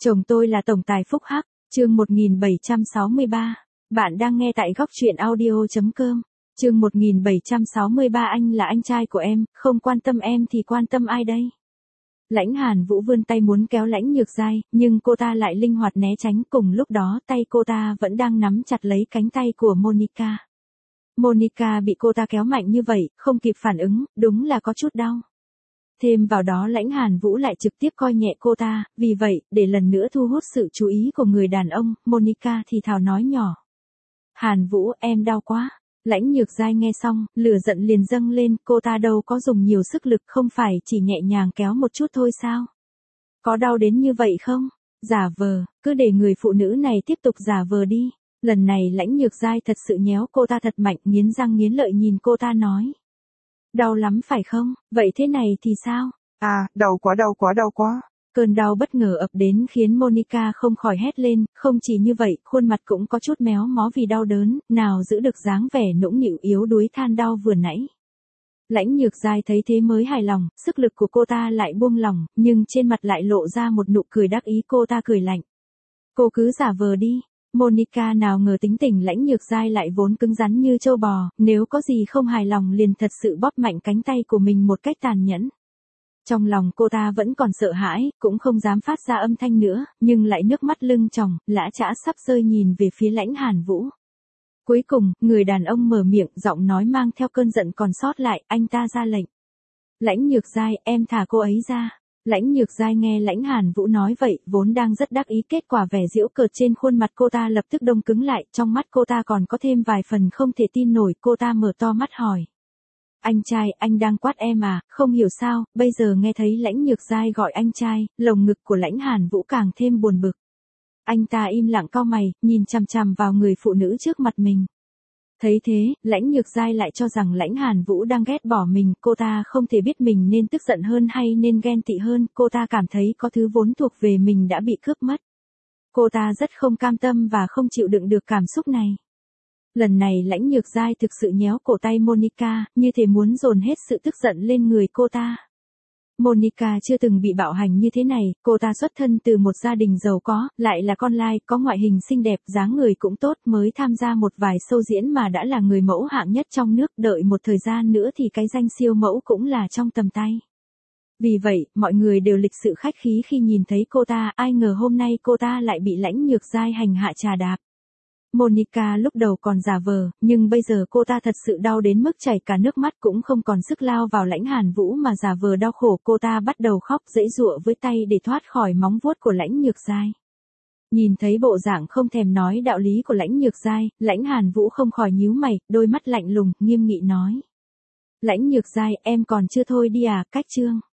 Chồng tôi là tổng tài phúc hắc, chương 1763. Bạn đang nghe tại góc truyện audio.com. Chương 1763 anh là anh trai của em, không quan tâm em thì quan tâm ai đây? Lãnh Hàn Vũ vươn tay muốn kéo Lãnh Nhược Giai, nhưng cô ta lại linh hoạt né tránh, cùng lúc đó tay cô ta vẫn đang nắm chặt lấy cánh tay của Monica. Monica bị cô ta kéo mạnh như vậy, không kịp phản ứng, đúng là có chút đau. Thêm vào đó Lãnh Hàn Vũ lại trực tiếp coi nhẹ cô ta, vì vậy, để lần nữa thu hút sự chú ý của người đàn ông, Monica thì thào nói nhỏ. Hàn Vũ, em đau quá. Lãnh Nhược Giai nghe xong, lửa giận liền dâng lên, cô ta đâu có dùng nhiều sức lực, không phải chỉ nhẹ nhàng kéo một chút thôi sao? Có đau đến như vậy không? Giả vờ, cứ để người phụ nữ này tiếp tục giả vờ đi. Lần này Lãnh Nhược Giai thật sự nhéo cô ta thật mạnh, nghiến răng nghiến lợi nhìn cô ta nói. Đau lắm phải không? Vậy thế này thì sao? À, đau quá. Cơn đau bất ngờ ập đến khiến Monica không khỏi hét lên, không chỉ như vậy, khuôn mặt cũng có chút méo mó vì đau đớn, nào giữ được dáng vẻ nũng nịu yếu đuối than đau vừa nãy. Lãnh Nhược Giai thấy thế mới hài lòng, sức lực của cô ta lại buông lỏng, nhưng trên mặt lại lộ ra một nụ cười đắc ý, cô ta cười lạnh. Cô cứ giả vờ đi. Monica nào ngờ tính tình Lãnh Nhược Giai lại vốn cứng rắn như trâu bò, nếu có gì không hài lòng liền thật sự bóp mạnh cánh tay của mình một cách tàn nhẫn. Trong lòng cô ta vẫn còn sợ hãi, cũng không dám phát ra âm thanh nữa, nhưng lại nước mắt lưng tròng, lã chã sắp rơi nhìn về phía Lãnh Hàn Vũ. Cuối cùng, người đàn ông mở miệng, giọng nói mang theo cơn giận còn sót lại, anh ta ra lệnh. Lãnh Nhược Giai, em thả cô ấy ra. Lãnh Nhược Giai nghe Lãnh Hàn Vũ nói vậy, vốn đang rất đắc ý, kết quả vẻ giễu cợt trên khuôn mặt cô ta lập tức đông cứng lại, trong mắt cô ta còn có thêm vài phần không thể tin nổi, cô ta mở to mắt hỏi. Anh trai, anh đang quát em à? Không hiểu sao, bây giờ nghe thấy Lãnh Nhược Giai gọi anh trai, lồng ngực của Lãnh Hàn Vũ càng thêm buồn bực. Anh ta im lặng cau mày, nhìn chằm chằm vào người phụ nữ trước mặt mình. Thấy thế, Lãnh Nhược Giai lại cho rằng Lãnh Hàn Vũ đang ghét bỏ mình, cô ta không thể biết mình nên tức giận hơn hay nên ghen tị hơn, cô ta cảm thấy có thứ vốn thuộc về mình đã bị cướp mất. Cô ta rất không cam tâm và không chịu đựng được cảm xúc này. Lần này Lãnh Nhược Giai thực sự nhéo cổ tay Monica, như thể muốn dồn hết sự tức giận lên người cô ta. Monica chưa từng bị bạo hành như thế này, cô ta xuất thân từ một gia đình giàu có, lại là con lai, có ngoại hình xinh đẹp, dáng người cũng tốt, mới tham gia một vài show diễn mà đã là người mẫu hạng nhất trong nước, đợi một thời gian nữa thì cái danh siêu mẫu cũng là trong tầm tay. Vì vậy, mọi người đều lịch sự khách khí khi nhìn thấy cô ta, ai ngờ hôm nay cô ta lại bị Lãnh Nhược Giai hành hạ trà đạp. Monica lúc đầu còn giả vờ, nhưng bây giờ cô ta thật sự đau đến mức chảy cả nước mắt, cũng không còn sức lao vào Lãnh Hàn Vũ mà giả vờ đau khổ, cô ta bắt đầu khóc giãy giụa với tay để thoát khỏi móng vuốt của Lãnh Nhược Giai. Nhìn thấy bộ dạng không thèm nói đạo lý của Lãnh Nhược Giai, Lãnh Hàn Vũ không khỏi nhíu mày, đôi mắt lạnh lùng, nghiêm nghị nói. Lãnh Nhược Giai, em còn chưa thôi đi à, cách chương.